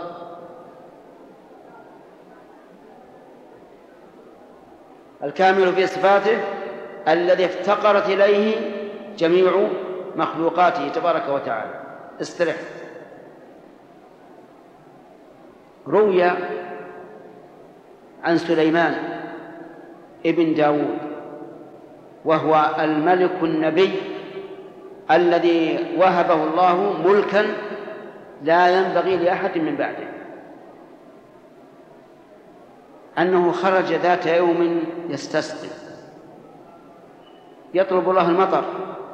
الكامل في صفاته الذي افتقرت إليه جميع مخلوقاته تبارك وتعالى. استرح. روي عن سليمان ابن داود، وهو الملك النبي الذي وهبه الله ملكا لا ينبغي لأحد من بعده، أنه خرج ذات يوم يستسقي يطلب الله المطر،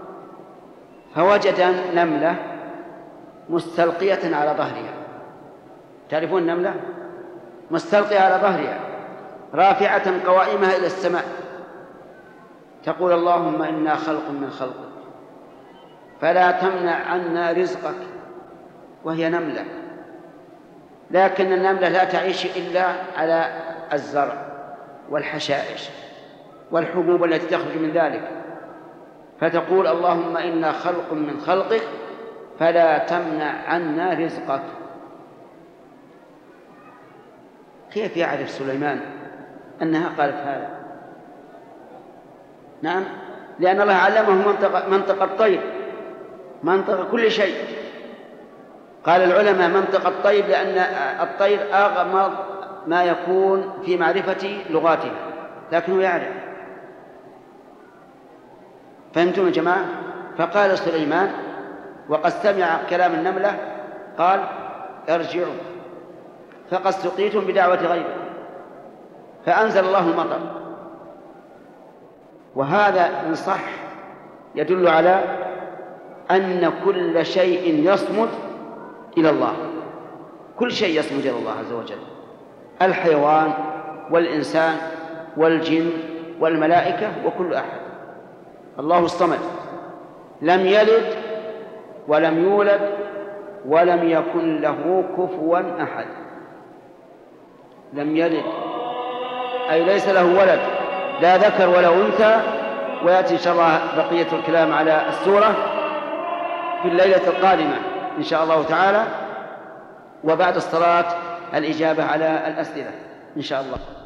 فوجد نملة مستلقية على ظهرها. تعرفون النملة؟ مستلقية على ظهرها رافعة قوائمها إلى السماء، تقول اللهم إنا خلق من خلقك فلا تمنع عنا رزقك، وهي نملة. لكن النملة لا تعيش إلا على الزرع والحشائش والحبوب التي تخرج من ذلك، فتقول اللهم إنا خلق من خلقك فلا تمنع عنا رزقك. كيف يعرف سليمان أنها قالت هذا؟ نعم، لأن الله علمه منطق, منطق الطير، منطق كل شيء. قال العلماء منطق الطير لأن الطير أغمض ما يكون في معرفة لغاتها، لكنه يعرف. فهمتم يا جماعة؟ فقال سليمان وقد سمع كلام النملة قال ارجعوا فقد سقيتم بدعوة غيره، فأنزل الله المطر. وهذا إن صح يدل على أن كل شيء يصمد إلى الله، كل شيء يصمد إلى الله عز وجل، الحيوان والإنسان والجن والملائكة وكل أحد. الله الصمد لم يلد ولم يولد ولم يكن له كفوا أحد. لم يلد أي ليس له ولد، لا ذكر ولا أنثى. ويأتي إن شاء الله بقية الكلام على السورة في الليلة القادمة إن شاء الله تعالى، وبعد الصلاة الإجابة على الأسئلة إن شاء الله.